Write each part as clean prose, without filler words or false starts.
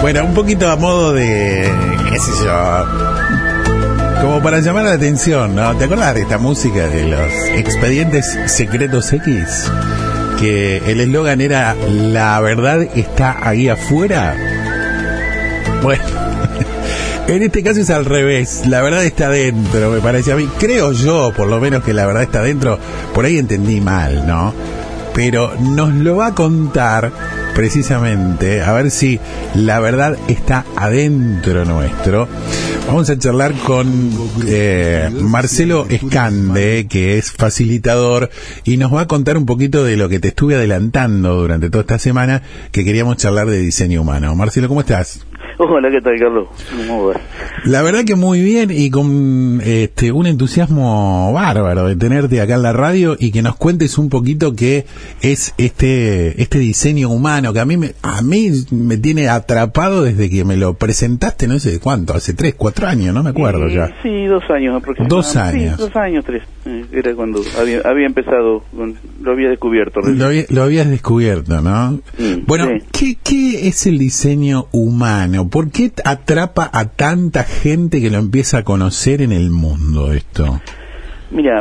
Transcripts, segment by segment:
Bueno, un poquito a modo de, qué sé yo, como para llamar la atención, ¿no? ¿Te acuerdas de esta música de los Expedientes Secretos X? Que el eslogan era, la verdad está ahí afuera. Bueno, en este caso es al revés, la verdad está dentro, me parece a mí. Creo yo, por lo menos, que la verdad está dentro. Por ahí entendí mal, ¿no? Pero nos lo va a contar precisamente, a ver si la verdad está adentro nuestro. Vamos a charlar con Marcelo Escande, que es facilitador, y nos va a contar un poquito de lo que te estuve adelantando durante toda esta semana, que queríamos charlar de diseño humano. Marcelo, ¿cómo estás? Hola, ¿qué tal, Carlos? ¿Cómo va? La verdad que muy bien, y con un entusiasmo bárbaro de tenerte acá en la radio y que nos cuentes un poquito qué es este diseño humano que a mí me tiene atrapado desde que me lo presentaste, no sé cuánto, hace 3, 4 años, no me acuerdo ya. Sí, 2 años aproximadamente. 2 años. Sí, 2 años, 3. Era cuando había empezado, lo había descubierto. Lo habías descubierto, ¿no? Bueno, sí. ¿Qué es el diseño humano? ¿Por qué atrapa a tanta gente que lo empieza a conocer en el mundo esto? Mira,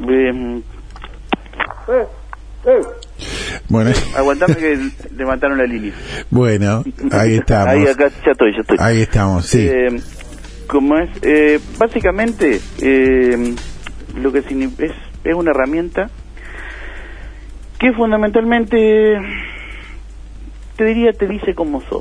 bueno, aguantame que levantaron la línea. Bueno, ahí estamos. Ahí acá ya estoy. Ahí estamos, sí. ¿Cómo es? Básicamente, lo que es una herramienta que fundamentalmente te dice cómo sos.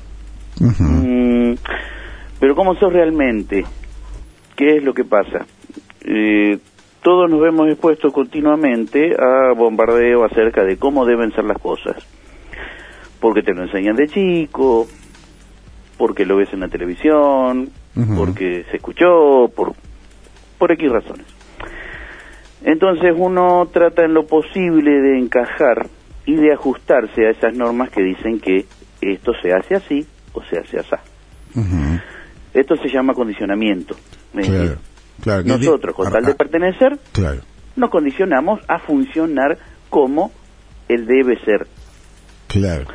Pero cómo sos realmente, ¿qué es lo que pasa? Todos nos vemos expuestos continuamente a bombardeo acerca de cómo deben ser las cosas, porque te lo enseñan de chico, porque lo ves en la televisión, porque se escuchó, por X razones. Entonces uno trata en lo posible de encajar y de ajustarse a esas normas que dicen que esto se hace así o se hace así. Esto se llama condicionamiento. Claro, nosotros, con tal de pertenecer, nos condicionamos a funcionar como él debe ser. Claro.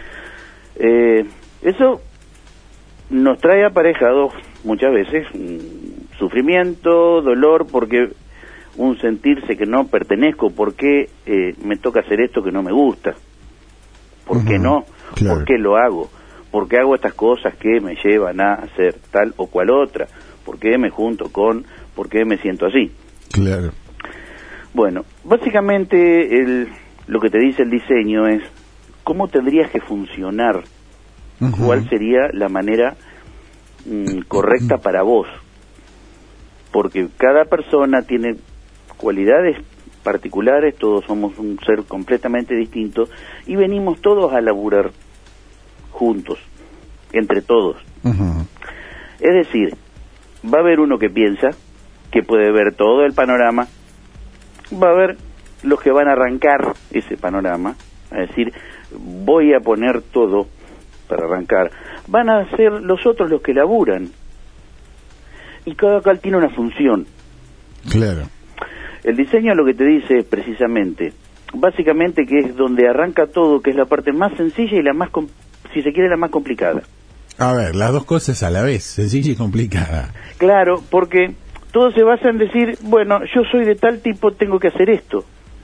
Eso nos trae aparejado muchas veces sufrimiento, dolor, porque un sentirse que no pertenezco, ¿por qué me toca hacer esto que no me gusta? ¿Por qué no? Claro. ¿Por qué lo hago? ¿Por qué hago estas cosas que me llevan a hacer tal o cual otra? ¿Por qué me junto con? ¿Por qué me siento así? Claro. Bueno, básicamente lo que te dice el diseño es cómo tendrías que funcionar, cuál sería la manera correcta para vos, porque cada persona tiene cualidades particulares, todos somos un ser completamente distinto y venimos todos a laburar juntos, entre todos. Es decir, va a haber uno que piensa, que puede ver todo el panorama, va a haber los que van a arrancar ese panorama, es decir, voy a poner todo para arrancar, van a ser los otros los que laburan, y cada cual tiene una función. Claro. El diseño lo que te dice es precisamente, básicamente que es donde arranca todo, que es la parte más sencilla y la más, si se quiere, la más complicada. A ver, las dos cosas a la vez, sencilla y complicada. Claro, porque todo se basa en decir, bueno, yo soy de tal tipo, tengo que hacer esto.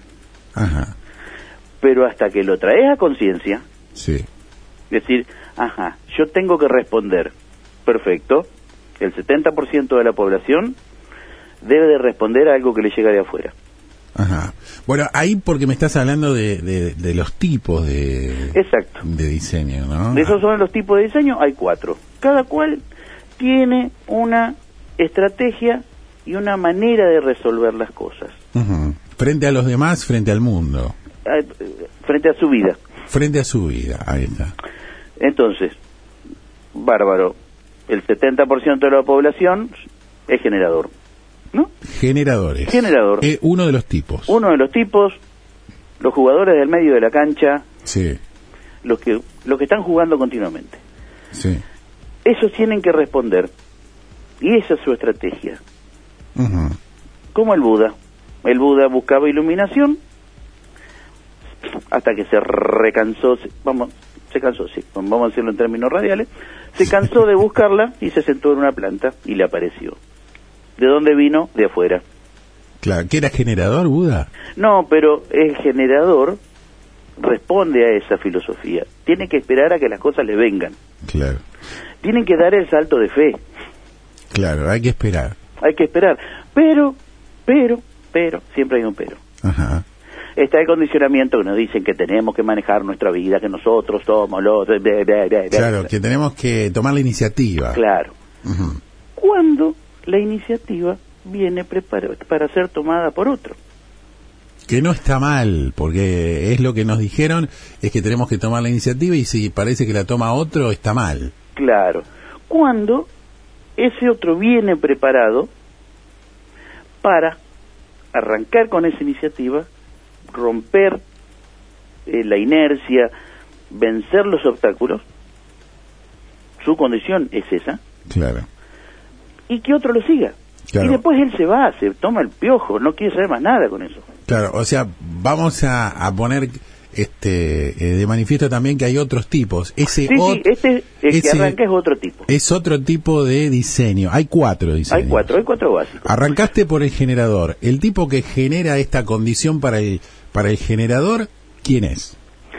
Pero hasta que lo traes a conciencia, decir, yo tengo que responder, perfecto, el 70% de la población debe de responder a algo que le llega de afuera. Bueno, ahí porque me estás hablando de los tipos de diseño, ¿no? De esos son los tipos de diseño, hay 4. Cada cual tiene una estrategia y una manera de resolver las cosas. Frente a los demás, frente al mundo. Frente a su vida. Frente a su vida, ahí está. Entonces, bárbaro, el 70% de la población es generador, ¿no? Generadores. Generador. Uno de los tipos. Uno de los tipos, los jugadores del medio de la cancha, los que están jugando continuamente. Esos tienen que responder, y esa es su estrategia. Como el Buda. El Buda buscaba iluminación hasta que se cansó, vamos a decirlo en términos radiales, Se cansó de buscarla y se sentó en una planta y le apareció. ¿De dónde vino? De afuera. Claro, ¿que era generador, Buda? No, pero el generador responde a esa filosofía. Tiene que esperar a que las cosas le vengan. Claro. Tienen que dar el salto de fe. Claro, hay que esperar. Hay que esperar. Pero, siempre hay un pero. Ajá. Está el condicionamiento que nos dicen que tenemos que manejar nuestra vida, que nosotros somos los... Claro, que tenemos que tomar la iniciativa. Claro. Uh-huh. Cuando la iniciativa viene para ser tomada por otro. Que no está mal, porque es lo que nos dijeron, es que tenemos que tomar la iniciativa y si parece que la toma otro, está mal. Claro. Cuando ese otro viene preparado para arrancar con esa iniciativa, romper la inercia, vencer los obstáculos, su condición es esa. Claro. Y que otro lo siga. Claro. Y después él se va, se toma el piojo, no quiere saber más nada con eso. Claro, o sea, vamos a poner de manifiesto también que hay otros tipos. El que arranca es otro tipo. Es otro tipo de diseño. Hay 4 diseños. Hay cuatro básicos. Arrancaste por el generador. El tipo que genera esta condición para el generador, ¿quién es?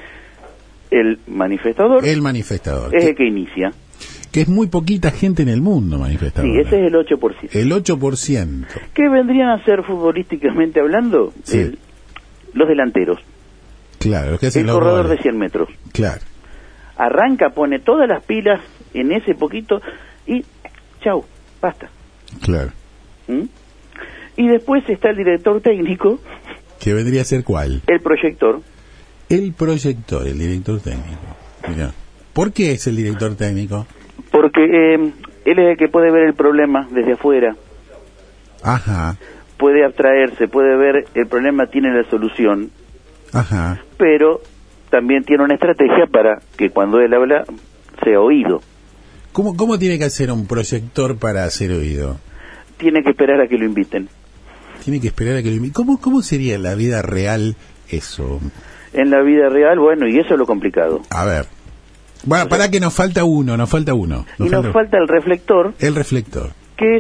El manifestador. El manifestador. Es el que inicia. Que es muy poquita gente en el mundo, manifestador. Sí, ese es el 8%. El 8%. ¿Qué vendrían a ser futbolísticamente hablando? Sí. Los delanteros. Claro, que es el corredor de 100 metros. Claro. Arranca, pone todas las pilas en ese poquito y chau, basta. Claro. ¿Mm? Y después está el director técnico. ¿Que vendría a ser cuál? El proyector. El proyector, el director técnico. Mirá. ¿Por qué es el director técnico? Porque él es el que puede ver el problema desde afuera. Ajá. Puede abstraerse, puede ver el problema, tiene la solución. Ajá. Pero también tiene una estrategia para que cuando él habla sea oído. ¿Cómo tiene que hacer un proyector para ser oído? Tiene que esperar a que lo inviten. Tiene que esperar a que lo inviten. ¿Cómo sería en la vida real eso? En la vida real, bueno, y eso es lo complicado. A ver. Bueno, para que nos falta uno. Nos falta el reflector. El reflector. Que es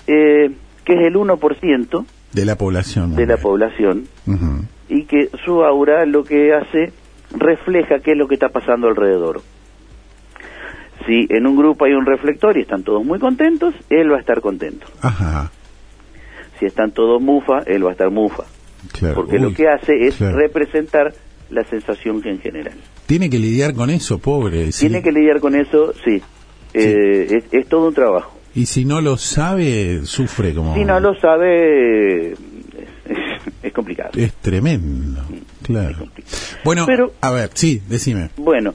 el 1% de la población. De la población. Uh-huh. Y que su aura lo que hace, refleja qué es lo que está pasando alrededor. Si en un grupo hay un reflector y están todos muy contentos, él va a estar contento. Ajá. Si están todos mufa, él va a estar mufa. Claro. Porque lo que hace es representar la sensación que en general. Tiene que lidiar con eso, pobre. Tiene que lidiar con eso, sí. Es todo un trabajo. Y si no lo sabe, sufre como... Si no lo sabe, es complicado. Es tremendo, claro. Bueno, pero, a ver, sí, decime. Bueno,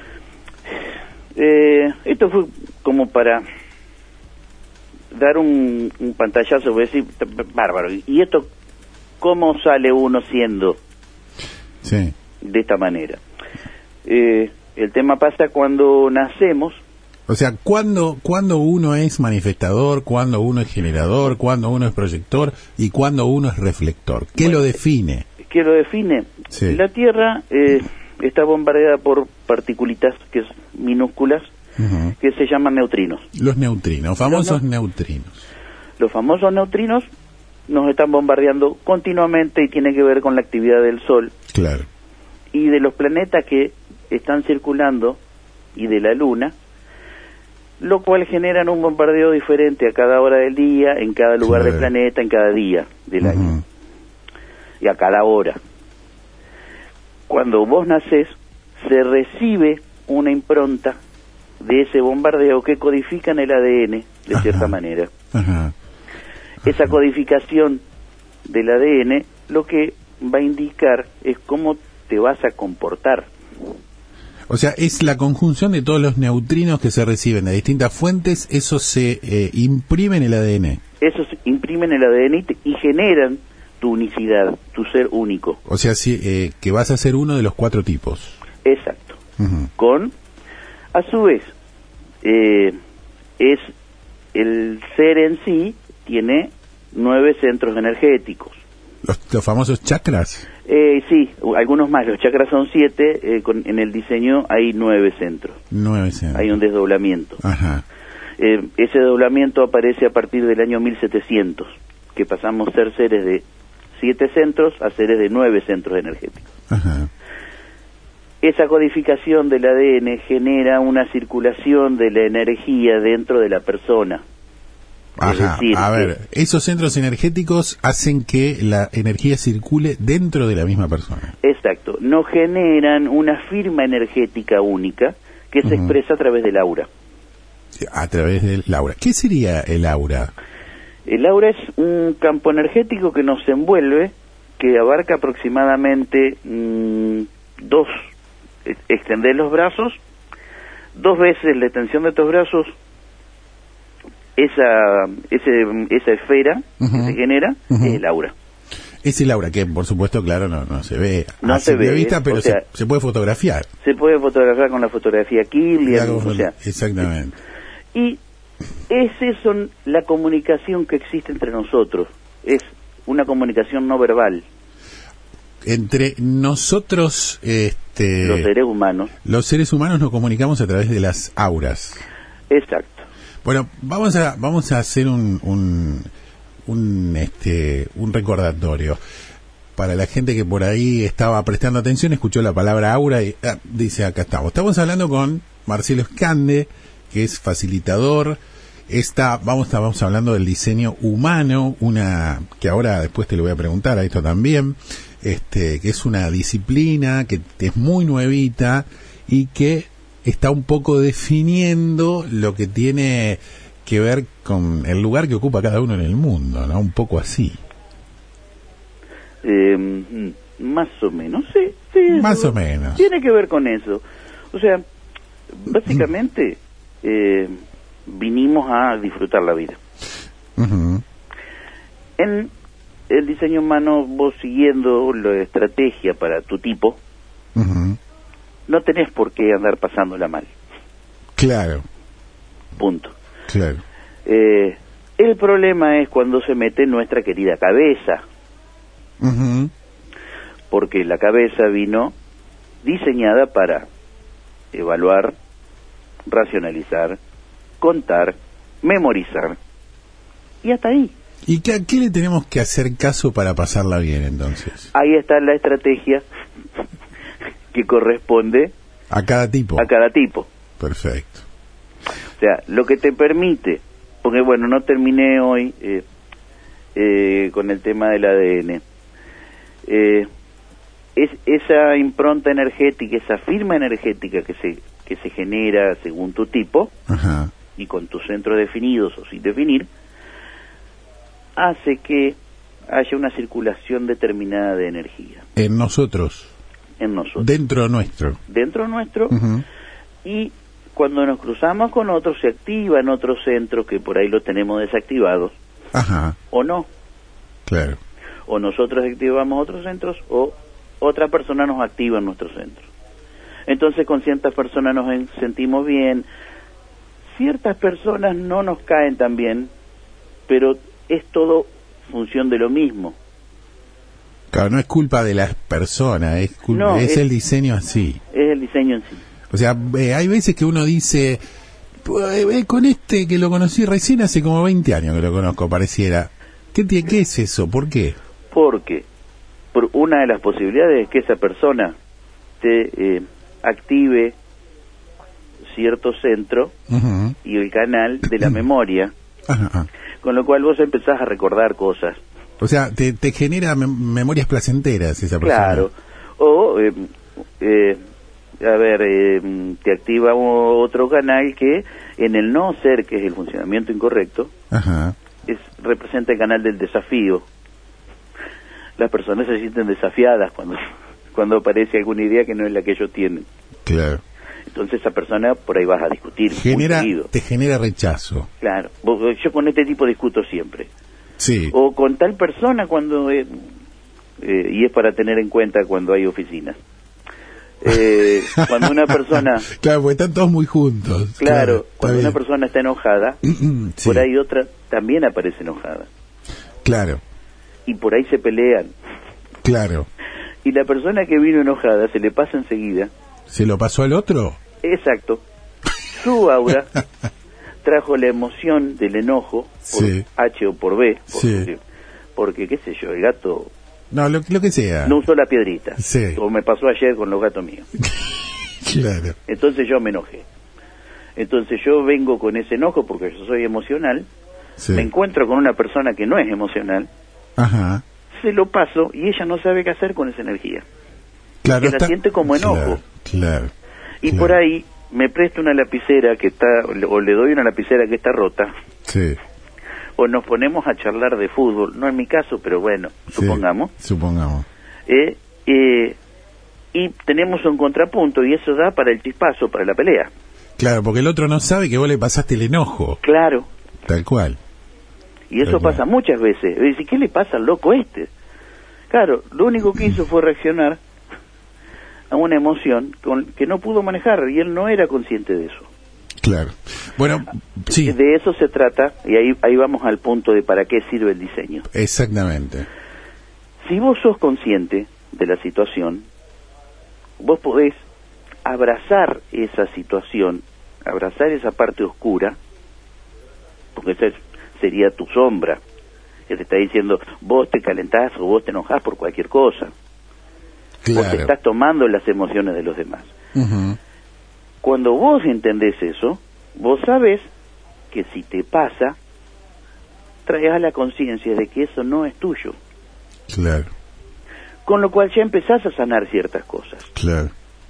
esto fue como para dar un pantallazo, voy a decir, bárbaro. ¿Y esto cómo sale uno siendo de esta manera? El tema pasa cuando nacemos. O sea, ¿cuándo uno es manifestador, cuándo uno es generador, cuándo uno es proyector y cuándo uno es reflector? ¿Qué lo define? ¿Qué lo define? Sí. La Tierra está bombardeada por partículitas minúsculas uh-huh. que se llaman neutrinos. Los neutrinos, famosos neutrinos. Los famosos neutrinos nos están bombardeando continuamente y tiene que ver con la actividad del Sol. Claro. Y de los planetas que están circulando y de la Luna, lo cual generan un bombardeo diferente a cada hora del día, en cada lugar del planeta, en cada día del año. Y a cada hora. Cuando vos nacés, se recibe una impronta de ese bombardeo que codifica en el ADN, de cierta manera. Ajá. Esa codificación del ADN lo que va a indicar es cómo te vas a comportar. O sea, es la conjunción de todos los neutrinos que se reciben de distintas fuentes, eso se imprime en el ADN. Eso se imprime en el ADN y generan tu unicidad, tu ser único. O sea, que vas a ser uno de los 4 tipos. Exacto. Uh-huh. Con, a su vez, es el ser en sí tiene 9 centros energéticos. los famosos chakras. Sí, algunos más. Los chakras son 7, en el diseño hay 9 centros. 9 centros. Hay un desdoblamiento. Ajá. Ese desdoblamiento aparece a partir del año 1700, que pasamos a ser seres de 7 centros a seres de 9 centros energéticos. Ajá. Esa codificación del ADN genera una circulación de la energía dentro de la persona. Ajá, es decir, a ver, esos centros energéticos hacen que la energía circule dentro de la misma persona. Exacto, no generan una firma energética única que se expresa a través del aura. A través del aura. ¿Qué sería el aura? El aura es un campo energético que nos envuelve, que abarca aproximadamente extender los brazos, 2 veces la extensión de tus brazos, esa esfera que se genera es el aura. Es el aura, que por supuesto, claro, no se ve no a simple vista, pero o sea, se puede fotografiar. Se puede fotografiar con la fotografía Kirlian, exactamente. Y es eso, la comunicación que existe entre nosotros, es una comunicación no verbal. Entre nosotros, los seres humanos nos comunicamos a través de las auras. Exacto. Bueno, vamos a hacer un recordatorio para la gente que por ahí estaba prestando atención, escuchó la palabra aura y dice, acá estamos hablando con Marcelo Escande, que es facilitador. Vamos hablando del diseño humano, que ahora después te lo voy a preguntar a esto también, que es una disciplina que es muy nuevita y que está un poco definiendo lo que tiene que ver con el lugar que ocupa cada uno en el mundo, ¿no? Un poco así. Más o menos, sí. Más o menos. Tiene que ver con eso. O sea, básicamente vinimos a disfrutar la vida. Uh-huh. En el diseño humano, vos siguiendo la estrategia para tu tipo, uh-huh, no tenés por qué andar pasándola mal. Claro. Punto. Claro. El problema es cuando se mete en nuestra querida cabeza. Uh-huh. Porque la cabeza vino diseñada para evaluar, racionalizar, contar, memorizar. Y hasta ahí. ¿Y qué le tenemos que hacer caso para pasarla bien, entonces? Ahí está la estrategia que corresponde a cada tipo. Perfecto. O sea, lo que te permite, porque bueno, no terminé hoy con el tema del ADN. Es esa impronta energética, esa firma energética que se genera según tu tipo, ajá, y con tus centros definidos o sin definir, hace que haya una circulación determinada de energía. En nosotros. Dentro nuestro. Uh-huh. Y cuando nos cruzamos con otros, se activan otros centros que por ahí los tenemos desactivados. Ajá. O no. Claro. O nosotros activamos otros centros, o otra persona nos activa en nuestros centros. Entonces con ciertas personas nos sentimos bien, ciertas personas no nos caen tan bien, pero es todo función de lo mismo. Claro, no es culpa de las personas, es el diseño así. Es el diseño en sí. O sea, hay veces que uno dice, con este que lo conocí recién hace como 20 años que lo conozco, pareciera. ¿Qué es eso? ¿Por qué? Porque por una de las posibilidades es que esa persona te active cierto centro, uh-huh, y el canal de la memoria, uh-huh, con lo cual vos empezás a recordar cosas. O sea, te genera memorias placenteras esa persona. Claro. O, te activa otro canal que en el no ser, que es el funcionamiento incorrecto, ajá, representa el canal del desafío. Las personas se sienten desafiadas cuando aparece alguna idea que no es la que ellos tienen. Claro. Entonces esa persona por ahí vas a discutir. Te genera rechazo. Claro. Yo con este tipo discuto siempre. Sí. O con tal persona cuando y es para tener en cuenta cuando hay oficinas. Cuando una persona... Claro, porque están todos muy juntos. Claro, cuando una persona está enojada, sí, por ahí otra también aparece enojada. Claro. y por ahí se pelean. Claro. Y la persona que vino enojada se le pasa enseguida. ¿Se lo pasó al otro? Exacto. Su aura trajo la emoción del enojo por Sí. H o por B, Sí. porque qué sé yo, el gato No, lo que sea. no usó la piedrita, Sí. como me pasó ayer con los gatos míos. Claro. Entonces yo me enojé. Entonces yo vengo con ese enojo porque yo soy emocional, Sí. me encuentro con una persona que no es emocional, Ajá. se lo paso y ella no sabe qué hacer con esa energía. Claro. Que la siente como enojo. Claro. Y Claro. por ahí me presta una lapicera que está, o le doy una lapicera que está rota, Sí. o nos ponemos a charlar de fútbol, no en mi caso, pero bueno, Sí. supongamos, Supongamos. y tenemos un contrapunto y eso da para el chispazo, para la pelea. Claro, porque el otro no sabe que vos le pasaste el enojo. Claro, Tal cual. y eso Tal cual. pasa muchas veces. Y ¿qué le pasa al loco este? Claro, lo único que hizo fue reaccionar a una emoción que no pudo manejar y él no era consciente de eso. Claro. Bueno, sí. De eso se trata y ahí vamos al punto de para qué sirve el diseño. Exactamente. Si vos sos consciente de la situación, vos podés abrazar esa situación, abrazar esa parte oscura, porque esa sería tu sombra, que te está diciendo vos te calentás o vos te enojás por cualquier cosa, porque Claro. estás tomando las emociones de los demás. Ujú. Cuando vos entendés eso, vos sabés que si te pasa, traes a la conciencia de que eso no es tuyo, Claro. con lo cual ya empezás a sanar ciertas cosas. Claro.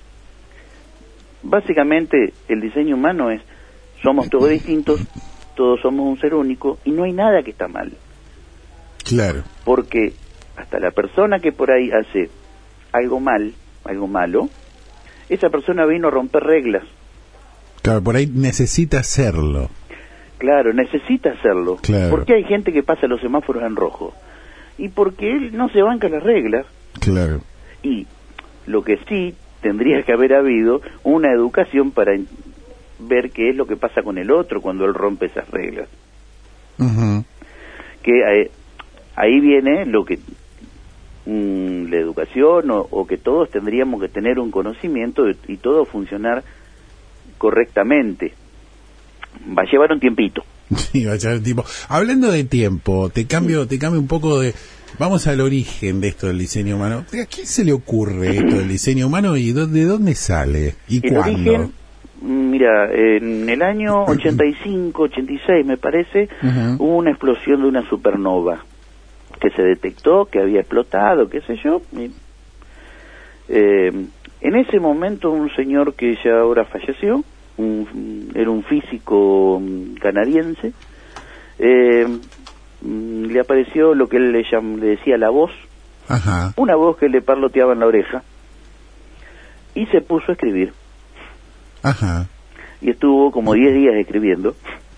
Básicamente el diseño humano es, somos todos distintos, todos somos un ser único y no hay nada que está mal, Claro. porque hasta la persona que por ahí hace algo mal, algo malo, esa persona vino a romper reglas. Claro, por ahí necesita hacerlo. Claro, necesita hacerlo. Claro. Porque hay gente que pasa los semáforos en rojo y porque él no se banca las reglas. Claro. Y lo que sí tendría que haber habido una educación para ver qué es lo que pasa con el otro cuando él rompe esas reglas. Ujú. Que ahí viene lo que la educación o que todos tendríamos que tener un conocimiento y todo funcionar correctamente. Va a llevar un tiempito. Sí, va a ser tipo. Hablando de tiempo, te cambio un poco de. Vamos al origen de esto del diseño humano. ¿A quién se le ocurre esto del diseño humano y de dónde sale? ¿Y El cuándo? origen, mira, en el año 85, 86 me parece, Ujú. hubo una explosión de una supernova que se detectó, que había explotado, qué sé yo. En ese momento un señor que ya ahora falleció, era un físico canadiense, le apareció lo que él le decía la voz, Ajá. una voz que le parloteaba en la oreja, y se puso a escribir. Ajá. Y estuvo como 10 días escribiendo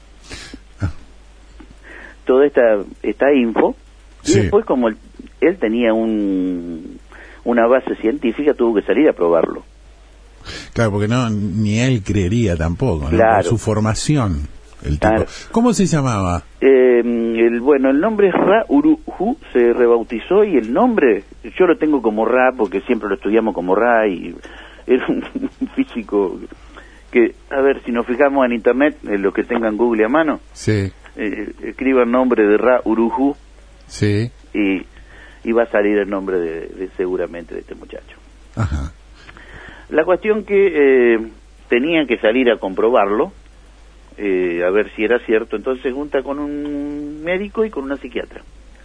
toda esta info, y Sí. después como él tenía una base científica, tuvo que salir a probarlo. Claro, porque no ni él creería tampoco, ¿no? Claro. Por su formación, el tipo. Claro. ¿Cómo se llamaba? El nombre es Ra Uru-Hu, se rebautizó, y el nombre, yo lo tengo como Ra, porque siempre lo estudiamos como Ra, y era un físico que, a ver, si nos fijamos en internet, los que tengan Google a mano, Sí. escriba el nombre de Ra Uru-Hu, Sí. y va a salir el nombre de seguramente de este muchacho. Ajá. La cuestión que tenían que salir a comprobarlo, a ver si era cierto, entonces se junta con un médico y con una psiquiatra.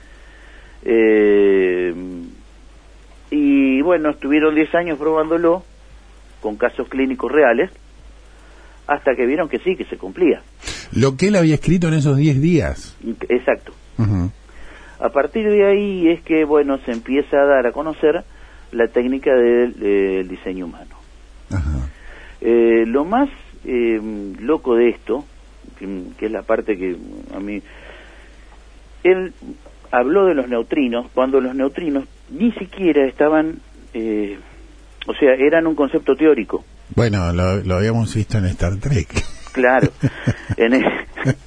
Y bueno, estuvieron 10 años probándolo con casos clínicos reales, hasta que vieron que sí, que se cumplía. Lo que él había escrito en esos 10 días. Exacto. Ujú. A partir de ahí es que, bueno, se empieza a dar a conocer la técnica del diseño humano. Ajá. Lo más loco de esto, que es la parte que a mí... Él habló de los neutrinos, cuando los neutrinos ni siquiera estaban... o sea, eran un concepto teórico. Bueno, lo habíamos visto en Star Trek. Claro.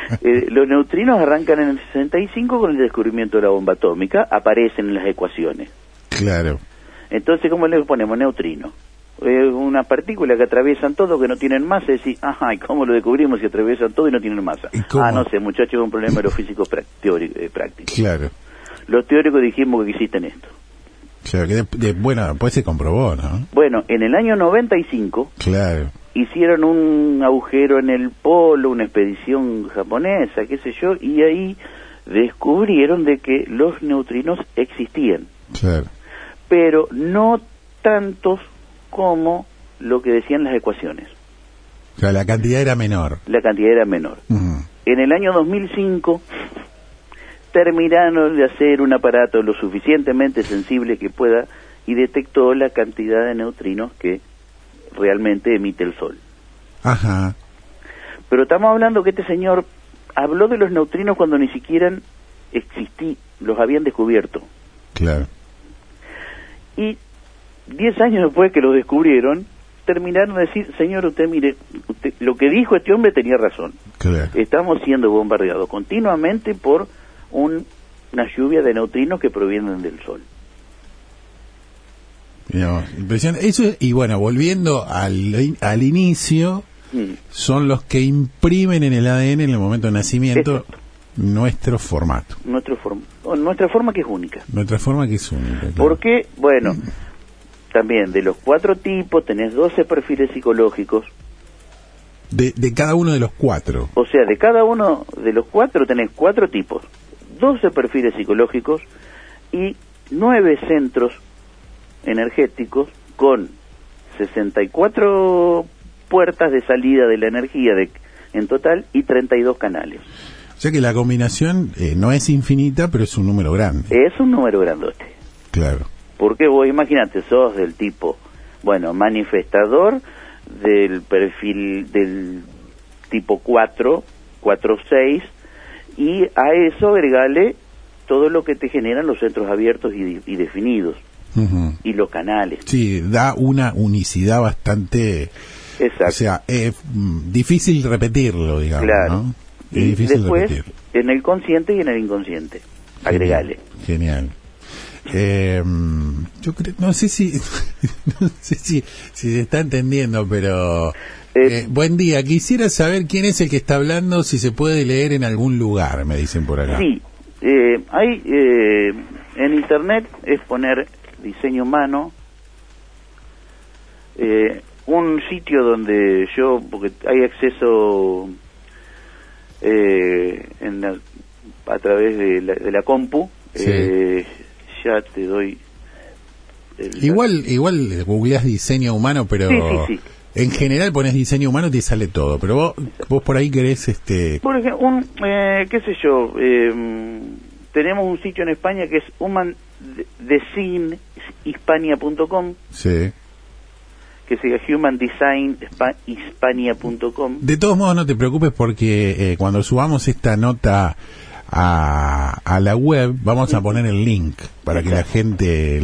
Los neutrinos arrancan en el 65 con el descubrimiento de la bomba atómica, aparecen en las ecuaciones. Claro. Entonces, ¿cómo le ponemos neutrino? Una partícula que atraviesan todo, que no tienen masa, y decís, ajá, ¿y cómo lo descubrimos si atraviesan todo y no tienen masa? No sé, muchachos, es un problema de los físicos prácticos. Claro. Los teóricos dijimos que existen esto. Claro, que bueno, después se comprobó, ¿no? Bueno, en el año 95... Claro. Hicieron un agujero en el polo, una expedición japonesa, qué sé yo, y ahí descubrieron de que los neutrinos existían. Claro. Pero no tantos como lo que decían las ecuaciones. O sea, la cantidad era menor. La cantidad era menor. En el año 2005 terminaron de hacer un aparato lo suficientemente sensible que pueda y detectó la cantidad de neutrinos que realmente emite el Sol. Ajá. Pero estamos hablando que este señor habló de los neutrinos cuando ni siquiera los habían descubierto. Claro. Y 10 años después que los descubrieron, terminaron de decir, señor, usted mire, lo que dijo este hombre tenía razón. Claro. Estamos siendo bombardeados continuamente por una lluvia de neutrinos que provienen del Sol. No, impresionante. Eso, y bueno, volviendo al inicio, son los que imprimen en el ADN en el momento de nacimiento. Exacto. Nuestro formato. Nuestra forma que es única. Nuestra forma que es única. Claro. ¿Por qué? Bueno, también de los 4 tipos tenés 12 perfiles psicológicos. De cada uno de los 4. O sea, de cada uno de los 4 tenés 4 tipos, 12 perfiles psicológicos y 9 centros energéticos con 64 puertas de salida de la energía en total y 32 canales. O sea que la combinación no es infinita, pero es un número grande. Es un número grandote. Claro. Porque vos imagínate, sos del tipo, bueno, manifestador del perfil del tipo 4, 4-6, y a eso agregale todo lo que te generan los centros abiertos y definidos. Y los canales. Sí, da una unicidad bastante... Exacto. O sea, es difícil repetirlo, digamos, claro. ¿no? Es y difícil después, repetirlo. En el consciente y en el inconsciente. Agregale. Genial. Yo creo, no sé si se está entendiendo, pero buen día. Quisiera saber quién es el que está hablando, si se puede leer en algún lugar, me dicen por acá. Sí, hay en internet es poner diseño humano, un sitio donde yo, porque hay acceso a través de la compu. Sí. Ya te doy igual googleás diseño humano, pero sí. En general pones diseño humano y te sale todo, pero vos por ahí querés por ejemplo, qué sé yo, tenemos un sitio en España que es humandesignhispania.com. Sí. Que siga humandesignhispania.com. De todos modos, no te preocupes porque cuando subamos esta nota a la web vamos a poner el link para que la gente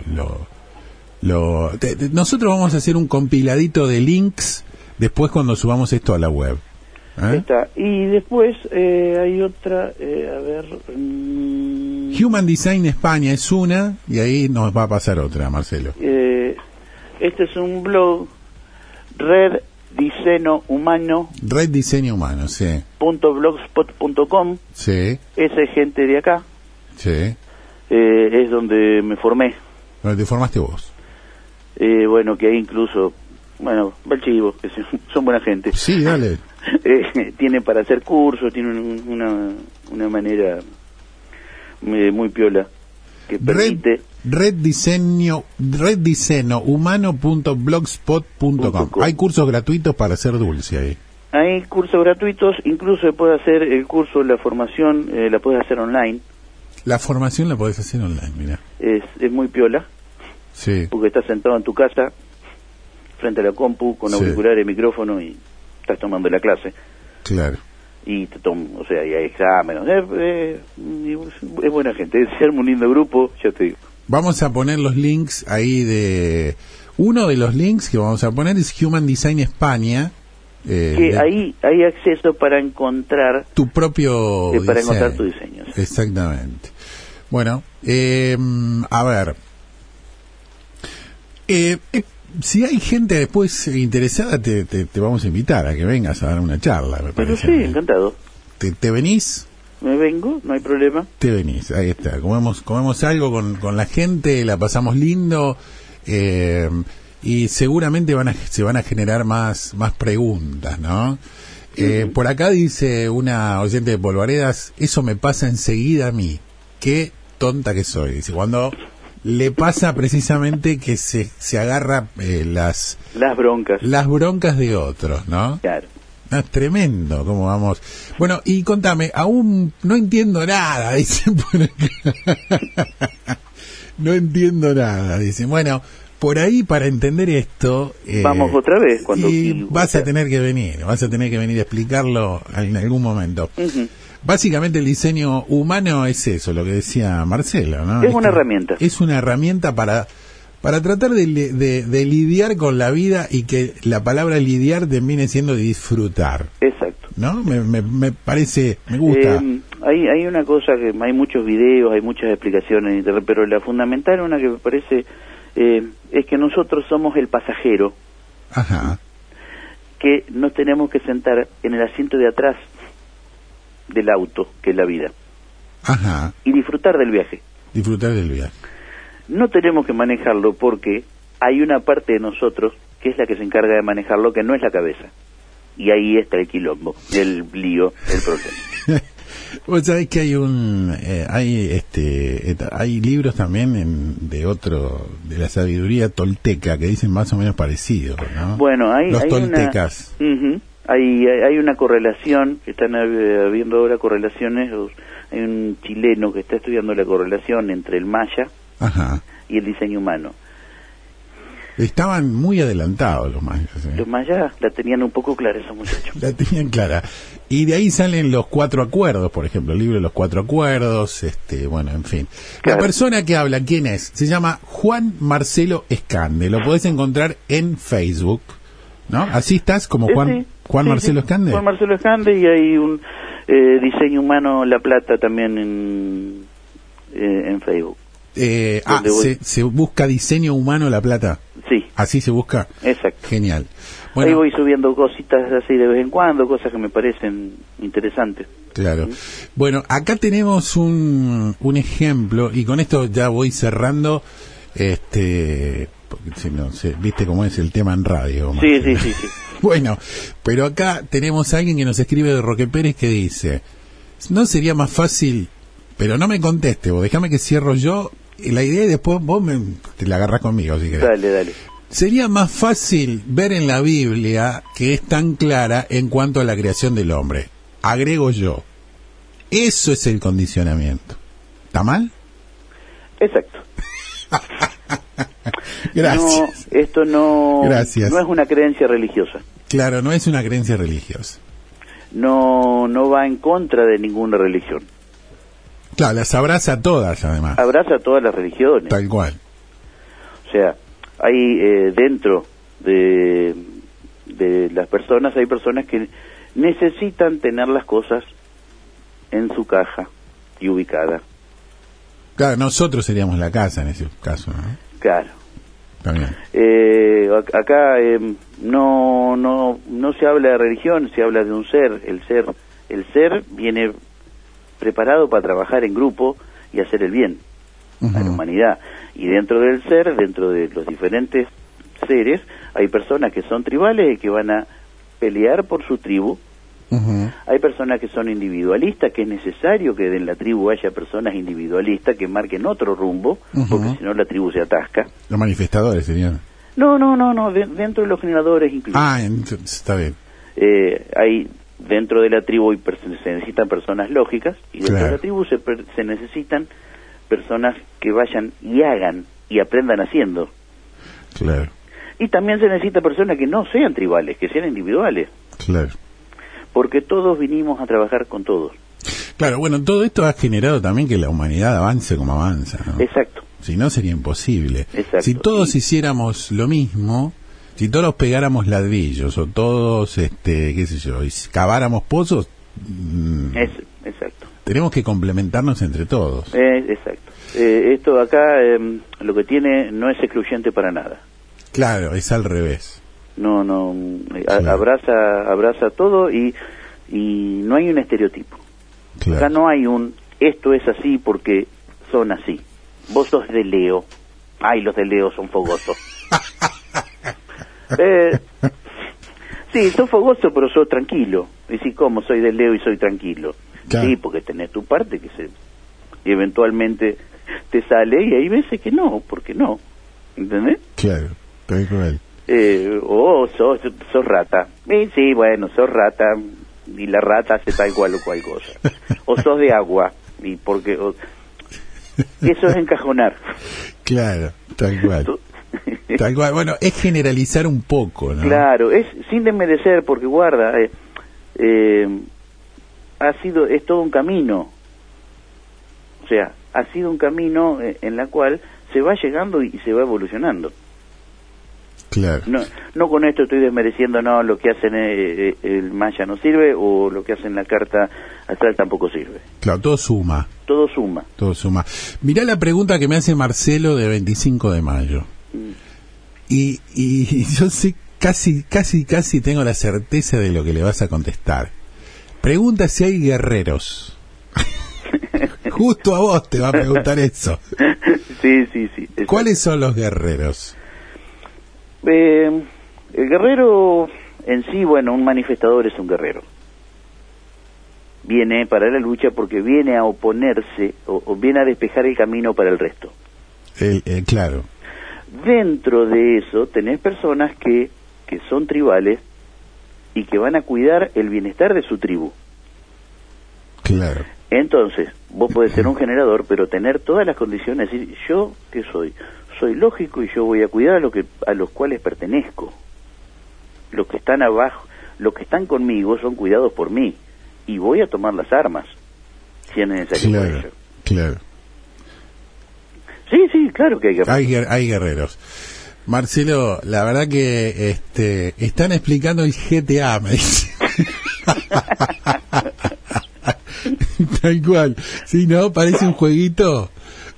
nosotros vamos a hacer un compiladito de links después cuando subamos esto a la web. Está. Y después hay otra, a ver... Human Design España es una, y ahí nos va a pasar otra, Marcelo. Este es un blog, Red Diseño Humano, sí. .blogspot.com. Sí. Esa es gente de acá. Sí. Es donde me formé. ¿Donde te formaste vos? Bueno, que hay incluso, bueno, Valchivo, que son buena gente. Sí, dale. Tienen para hacer cursos, tienen una manera muy piola que permite... reddiseñohumano.blogspot.com. Hay cursos gratuitos para hacer dulce ahí. Hay cursos gratuitos, incluso se puede hacer el curso, la formación, la puedes hacer online. La formación la podés hacer online, mira. Es muy piola. Sí. Porque estás sentado en tu casa, frente a la compu, con auriculares, micrófono, y estás tomando la clase. Claro. Y o sea, y hay exámenes. Es buena gente, es ser un lindo grupo, ya te digo. Vamos a poner los links ahí de... Uno de los links que vamos a poner es Human Design España, que ahí hay acceso para encontrar tu propio para encontrar tu diseño. ¿Sí? Exactamente. Bueno, a ver, si hay gente después interesada, te vamos a invitar a que vengas a dar una charla, me Pero parece. sí, encantado. ¿Te venís? Me vengo, no hay problema. Te venís, ahí está. Comemos algo con la gente, la pasamos lindo, y seguramente se van a generar más preguntas, ¿no? Por acá dice una oyente de Polvaredas, eso me pasa enseguida a mí. Qué tonta que soy. Dice, cuando le pasa precisamente que se agarra las broncas de otros, ¿no? Claro. Es tremendo cómo vamos. Bueno, y contame, aún no entiendo nada, dicen por acá. No entiendo nada, dicen. Bueno, por ahí para entender esto... vamos otra vez. Vas a tener que venir a explicarlo en algún momento. Uh-huh. Básicamente el diseño humano es eso, lo que decía Marcelo, ¿no? Es una herramienta. Es una herramienta para tratar de lidiar con la vida y que la palabra lidiar termine siendo disfrutar. Exacto. ¿No? Me parece, me gusta. Hay una cosa que hay muchos videos, hay muchas explicaciones en internet, pero la fundamental, una que me parece, es que nosotros somos el pasajero. Ajá. Que nos tenemos que sentar en el asiento de atrás del auto, que es la vida. Ajá. Y disfrutar del viaje. No tenemos que manejarlo porque hay una parte de nosotros que es la que se encarga de manejarlo, que no es la cabeza. Y ahí está el quilombo, el lío, el problema. Vos sabés que hay libros también de la sabiduría tolteca que dicen más o menos parecido, ¿no? Bueno, los toltecas. Hay una correlación, que están habiendo ahora correlaciones. Hay un chileno que está estudiando la correlación entre el maya Ajá. y el diseño humano. Estaban muy adelantados los mayas. Los mayas la tenían un poco clara, esos muchachos. La tenían clara. Y de ahí salen los 4 acuerdos, por ejemplo, el libro de los 4 acuerdos, bueno, en fin. Claro. La persona que habla, ¿quién es? Se llama Juan Marcelo Escande. Lo podés encontrar en Facebook, ¿no? Así estás, como Juan Marcelo Escande. Juan Marcelo Escande, y hay un diseño humano La Plata también en Facebook. Se busca diseño humano La Plata. Sí. ¿Así se busca? Exacto. Genial. Bueno, ahí voy subiendo cositas así de vez en cuando, cosas que me parecen interesantes. Claro. Bueno, acá tenemos un ejemplo, y con esto ya voy cerrando, porque si no, viste cómo es el tema en radio. Sí. Bueno, pero acá tenemos a alguien que nos escribe de Roque Pérez que dice, ¿no sería más fácil? Pero no me conteste, vos déjame que cierro yo la idea y después vos te la agarrás conmigo, si querés. Dale. Sería más fácil ver en la Biblia que es tan clara en cuanto a la creación del hombre. Agrego yo. Eso es el condicionamiento. ¿Está mal? Exacto. Gracias. No, esto no, Gracias. No es una creencia religiosa. Claro, no es una creencia religiosa. No va en contra de ninguna religión. Claro, las abraza todas, además. Abraza a todas las religiones. Tal cual. O sea, hay dentro de las personas, hay personas que necesitan tener las cosas en su caja y ubicadas. Claro, nosotros seríamos la casa en ese caso, ¿no? Claro. También. Acá no se habla de religión, se habla de un ser. El ser viene preparado para trabajar en grupo y hacer el bien a la humanidad. Y dentro del ser, dentro de los diferentes seres, hay personas que son tribales y que van a pelear por su tribu. Hay personas que son individualistas, que es necesario que en la tribu haya personas individualistas que marquen otro rumbo, porque si no la tribu se atasca. Los manifestadores serían. No, dentro de los generadores incluso. Está bien. Hay dentro de la tribu se necesitan personas lógicas, y dentro de la tribu se necesitan personas que vayan y hagan y aprendan haciendo. Claro. Y también se necesita personas que no sean tribales, que sean individuales. Claro. Porque todos vinimos a trabajar con todos. Claro, bueno, todo esto ha generado también que la humanidad avance como avanza, ¿no? Exacto. Si no, sería imposible. Exacto. Si todos hiciéramos lo mismo, Si todos pegáramos ladrillos o todos, qué sé yo, y caváramos pozos, Exacto. Tenemos que complementarnos entre todos. Exacto. Esto acá lo que tiene no es excluyente para nada. Claro, es al revés. No, Claro. abraza todo y no hay un estereotipo. Claro. Acá no hay esto es así porque son así. Vos sos de Leo. Ay, los de Leo son fogosos. Sí, sos fogoso, pero sos tranquilo. Y sí, ¿cómo? Soy de Leo y soy tranquilo. Claro. Sí, porque tenés tu parte que eventualmente te sale y hay veces que no, porque no. ¿Entendés? Claro, tal cual. Sos rata. Sí, bueno, sos rata y la rata hace tal cual o cual cosa. O sos de agua y porque eso es encajonar. Claro, tal cual. Tal cual. Bueno, es generalizar un poco, ¿no? Claro, es sin desmerecer, porque guarda, es todo un camino. O sea, ha sido un camino en la cual se va llegando y se va evolucionando. Claro. No con esto estoy desmereciendo, no, lo que hacen el Maya no sirve, o lo que hacen la carta astral tampoco sirve. Claro, todo suma. Todo suma. Todo suma. Mirá la pregunta que me hace Marcelo de 25 de mayo. Y yo sé, casi tengo la certeza de lo que le vas a contestar. Pregunta si hay guerreros. Justo a vos te va a preguntar eso. Sí. ¿Cuáles son los guerreros? El guerrero en sí, bueno, un manifestador es un guerrero. Viene para la lucha porque viene a oponerse o viene a despejar el camino para el resto. Claro. Dentro de eso tenés personas que son tribales y que van a cuidar el bienestar de su tribu. Claro. Entonces, vos podés ser un generador, pero tener todas las condiciones, decir, ¿yo qué soy? Soy lógico y yo voy a cuidar a los cuales pertenezco. Los que están abajo, los que están conmigo son cuidados por mí y voy a tomar las armas si es necesario. Claro, claro. Sí, claro que hay guerreros. Hay guerreros. Marcelo, la verdad que están explicando el GTA, me dice. Tal cual. Sí, ¿no? Parece un jueguito.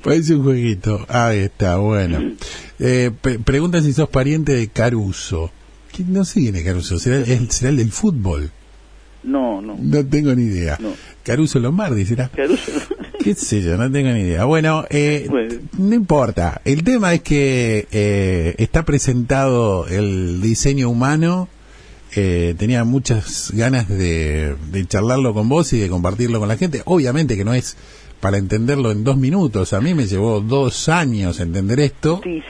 Ahí está, bueno. Preguntan si sos pariente de Caruso. No sé quién es Caruso. ¿Será el del fútbol? No. No tengo ni idea. No. Caruso Lombardi, ¿será? Caruso. ¿Qué sé yo? No tengo ni idea. Bueno, no importa. El tema es que está presentado el diseño humano. Tenía muchas ganas de charlarlo con vos y de compartirlo con la gente. Obviamente que no es para entenderlo en 2 minutos. A mí me llevó 2 años entender esto. Sí,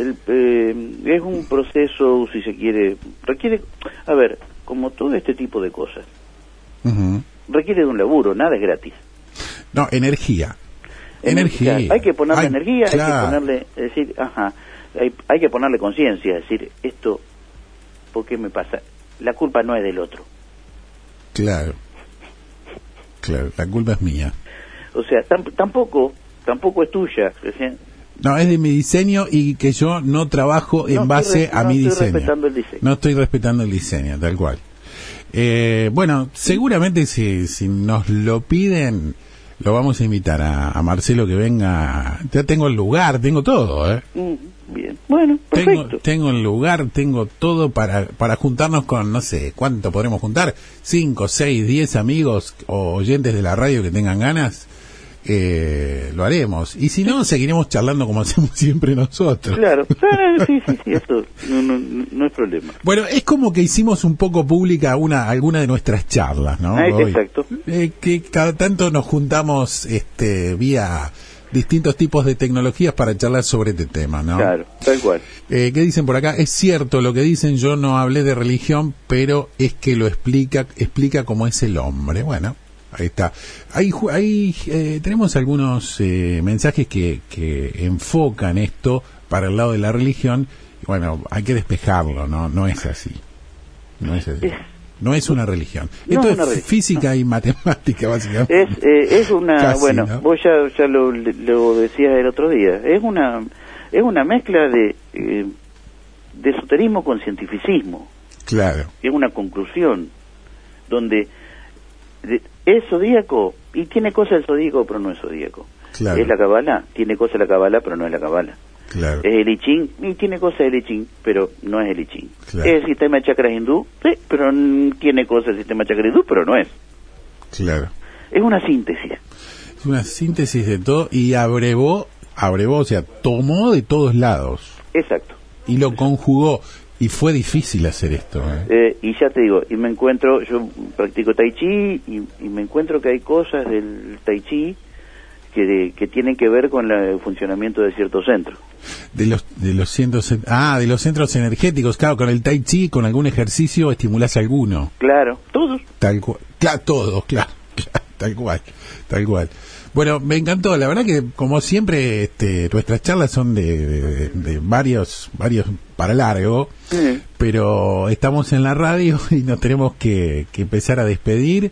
es un proceso, si se quiere, requiere, a ver, como todo este tipo de cosas, requiere de un laburo, nada es gratis. No, energía. Hay que ponerle energía, claro. hay que ponerle, decir, hay que ponerle conciencia, decir, esto, ¿por qué me pasa? La culpa no es del otro. Claro, la culpa es mía. O sea, tampoco es tuya. No, es de mi diseño y que yo no trabajo en base a mi diseño. No estoy respetando el diseño. No estoy respetando el diseño, tal cual. Bueno, seguramente si nos lo piden, lo vamos a invitar a Marcelo que venga. Ya tengo el lugar, tengo todo, Bien, bueno, perfecto. Tengo el lugar, tengo todo para juntarnos con, no sé, ¿cuánto podremos juntar? 5, 6, 10 amigos o oyentes de la radio que tengan ganas. Lo haremos. Y si no, seguiremos charlando como hacemos siempre nosotros. Claro, sí, eso no es problema. Bueno, es como que hicimos un poco pública alguna de nuestras charlas, ¿no? Exacto. Que cada tanto nos juntamos vía distintos tipos de tecnologías para charlar sobre este tema, ¿no? Claro, tal cual. ¿Qué dicen por acá? Es cierto lo que dicen, yo no hablé de religión, pero es que lo explica cómo es el hombre. Bueno, ahí está. Ahí tenemos algunos mensajes que enfocan esto para el lado de la religión. Bueno, hay que despejarlo, no es así. No es una religión. Esto es religión. Física y matemática, básicamente. Es una, casi, bueno, ¿no? Vos ya lo decías el otro día. Es una mezcla de de esoterismo con cientificismo. Claro. Es una conclusión donde es zodíaco y tiene cosas del zodíaco, pero no es zodíaco. Claro. Es la Kabbalah, tiene cosas de la Kabbalah, pero no es la Kabbalah. Claro. Es el I Ching y tiene cosas del I Ching, pero no es el I Ching. Claro. Es el sistema de chakras hindú, sí, pero tiene cosas del sistema de chakras hindú, pero no es. Claro. Es una síntesis. Es una síntesis de todo y abrevó, o sea, tomó de todos lados. Exacto. Y lo conjugó. Y fue difícil hacer esto. Y ya te digo, y me encuentro, yo practico Tai Chi y me encuentro que hay cosas del Tai Chi que tienen que ver con el funcionamiento de ciertos centros. De los centros energéticos, claro, con el Tai Chi, con algún ejercicio estimulás alguno. Claro, todos. Tal cual, claro, todos, claro, tal cual. Bueno, me encantó, la verdad que como siempre nuestras charlas son de varios para largo, pero estamos en la radio y nos tenemos que empezar a despedir.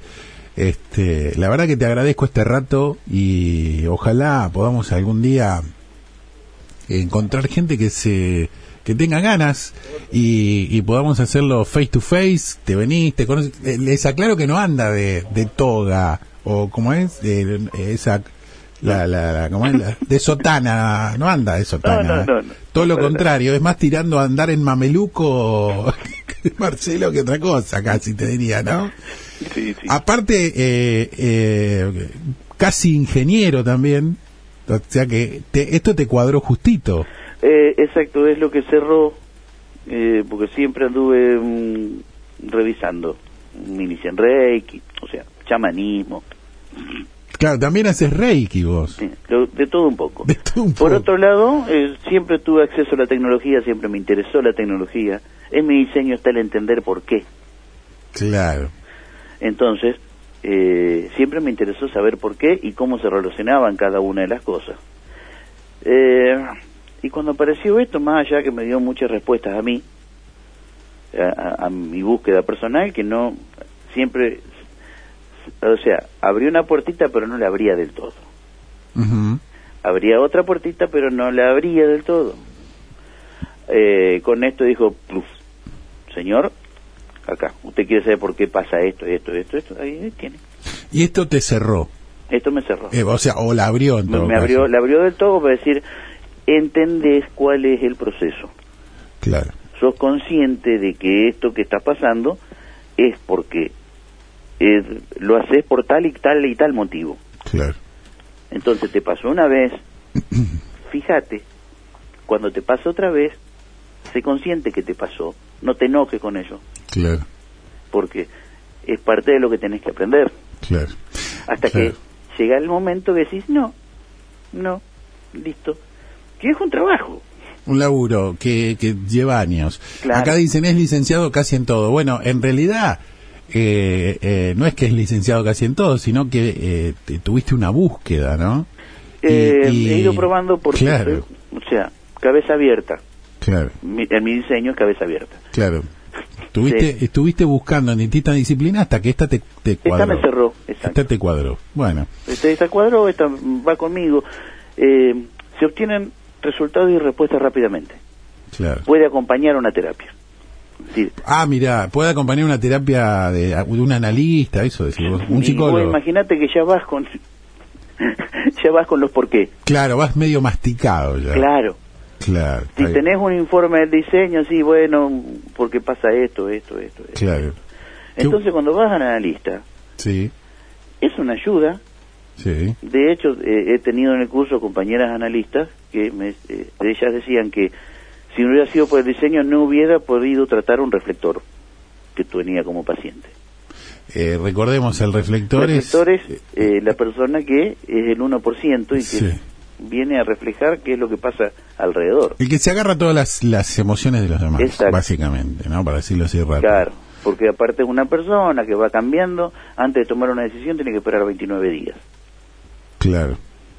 La verdad que te agradezco este rato y ojalá podamos algún día encontrar gente que tenga ganas y podamos hacerlo face to face. Te venís, te conoces. Les aclaro que no anda de toga o como es esa ¿cómo es? De sotana, no anda de sotana. No. Todo lo contrario, es más tirando a andar en mameluco Marcelo que otra cosa, casi te diría, ¿no? Sí. Aparte, casi ingeniero también, o sea que esto te cuadró justito. Exacto, es lo que cerró, porque siempre anduve revisando. Me inicié en Reiki, o sea, chamanismo. Claro, también haces Reiki vos. Sí, de todo un poco. De todo un Por poco. otro lado, siempre tuve acceso a la tecnología, siempre me interesó la tecnología. En mi diseño está el entender por qué. Claro. Entonces, siempre me interesó saber por qué y cómo se relacionaban cada una de las cosas. Y cuando apareció esto, más allá que me dio muchas respuestas a mí, a mi búsqueda personal, que no siempre, o sea, abrió una puertita pero no la abría del todo. Uh-huh. Abría otra puertita pero no la abría del todo. Con esto dijo, pluf, señor, acá, usted quiere saber por qué pasa esto, ahí tiene. Y esto te cerró. Esto me cerró. O sea, o la abrió en todo Me caso. abrió, la abrió del todo para decir, entendés cuál es el proceso. Claro. Sos consciente de que esto que está pasando es porque lo haces por tal y tal motivo. Claro. Entonces te pasó una vez, fíjate, cuando te pasa otra vez, sé consciente que te pasó, no te enojes con ello. Claro. Porque es parte de lo que tenés que aprender. Claro. Hasta que llega el momento que decís, no, listo, que es un trabajo. Un laburo que lleva años. Claro. Acá dicen es licenciado casi en todo. Bueno, en realidad no es que es licenciado casi en todo, sino que tuviste una búsqueda, ¿no? He ido probando porque, claro. O sea, cabeza abierta. Claro. En mi diseño es cabeza abierta. Claro. Sí. Estuviste buscando en distintas disciplinas hasta que esta te cuadró. Esta me cerró, exacto. Esta te cuadró. Bueno. Esta cuadró, esta va conmigo. Se obtienen resultados y respuestas rápidamente. Claro. Puede acompañar una terapia. Sí. Mirá, puede acompañar una terapia de un analista, eso decimos, un psicólogo. Imagínate que ya vas con los por qué. Claro, vas medio masticado ya. Claro. Claro. Si tenés un informe del diseño, sí, bueno, porque pasa esto. Claro. Entonces, cuando vas al analista, sí, es una ayuda. sí. De hecho, he tenido en el curso compañeras analistas que ellas decían que si no hubiera sido por el diseño no hubiera podido tratar un reflector que tenía como paciente. Recordemos, el reflector es la persona que es el 1% y que sí, viene a reflejar qué es lo que pasa alrededor. el que se agarra a todas las emociones de los demás. Exacto. Básicamente, ¿no? Para decirlo así rápido. Claro, porque aparte es una persona que va cambiando, antes de tomar una decisión tiene que esperar 29 días. Claro.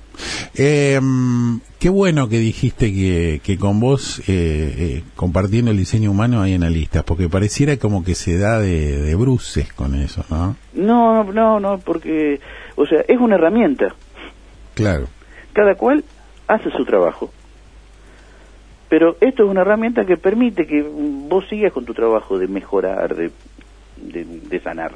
Qué bueno que dijiste que con vos, compartiendo el diseño humano, hay analistas, porque pareciera como que se da de bruces con eso, ¿no? No, porque, o sea, es una herramienta. Claro. Cada cual hace su trabajo. Pero esto es una herramienta que permite que vos sigas con tu trabajo de mejorar, de sanar.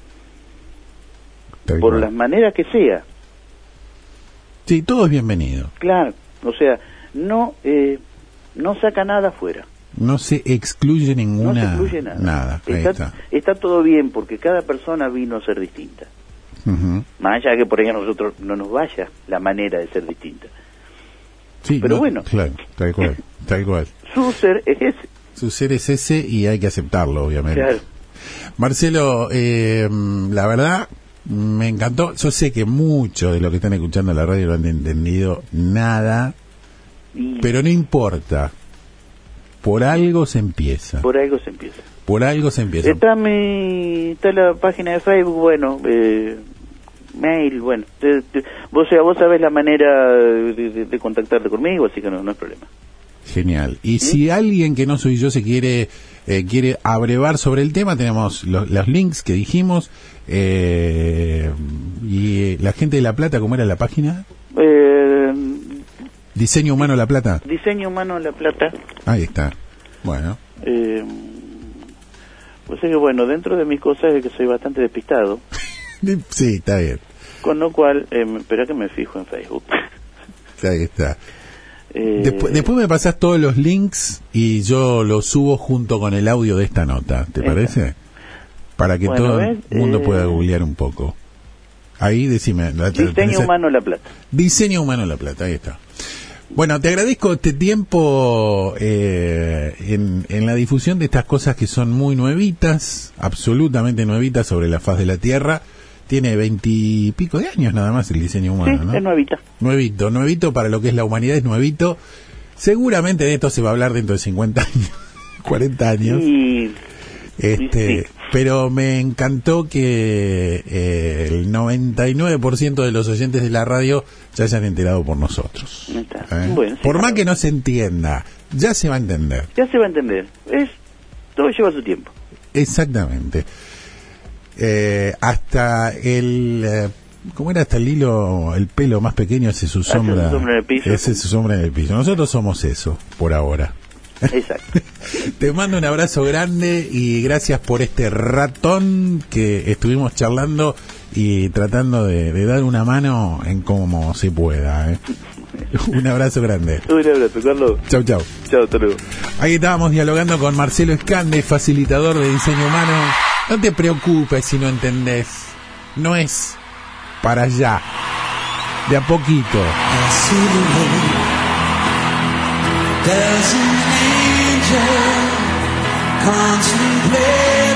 Por las maneras que sea. Sí, todo es bienvenido. Claro, o sea, no saca nada afuera. No se excluye ninguna... No se excluye nada. Está todo bien, porque cada persona vino a ser distinta. Uh-huh. Más allá de que por ahí a nosotros no nos vaya la manera de ser distinta. Sí, pero bueno. Claro, tal cual. Su ser es ese. Su ser es ese y hay que aceptarlo, obviamente. Claro. Marcelo, la verdad, me encantó. Yo sé que muchos de los que están escuchando la radio no han entendido nada, pero no importa. Por algo se empieza. Está la página de Facebook, bueno, mail, bueno. Vos sabés la manera de contactarte conmigo, así que no es problema. Genial. Y si alguien que no soy yo se quiere abrevar sobre el tema, tenemos los links que dijimos. Y la gente de La Plata, ¿cómo era la página? Diseño Humano La Plata. Diseño Humano La Plata. Ahí está. Bueno. Pues es que bueno, dentro de mis cosas es que soy bastante despistado. Sí, está bien. Con lo cual, espera que me fijo en Facebook. Ahí está. Después me pasás todos los links y yo los subo junto con el audio de esta nota, ¿te parece? Para que todo el mundo pueda googlear un poco. Ahí decime. Diseño Humano La Plata. Diseño Humano La Plata, ahí está. Bueno, te agradezco este tiempo en la difusión de estas cosas que son muy nuevitas, absolutamente nuevitas sobre la faz de la Tierra. Tiene 20 y pico de años nada más el diseño humano, sí, ¿no? Es nuevita. Nuevito para lo que es la humanidad, es nuevito. Seguramente de esto se va a hablar dentro de 50 años, 40 años. Sí. Pero me encantó que el 99% de los oyentes de la radio se hayan enterado por nosotros. Bueno, por más que no se entienda, ya se va a entender. Todo lleva su tiempo. Exactamente. Hasta ¿cómo era? Hasta el hilo, el pelo más pequeño, ese es su sombra. Ese es su sombra en el piso. Nosotros somos eso, por ahora. Exacto. Te mando un abrazo grande y gracias por este ratón que estuvimos charlando y tratando de dar una mano en cómo se pueda. Un abrazo grande. Un abrazo, Carlos. Chau. Chao, hasta luego. Ahí estábamos dialogando con Marcelo Escande, facilitador de diseño humano. No te preocupes si no entendés. No es para allá. De a poquito. There's an angel contemplating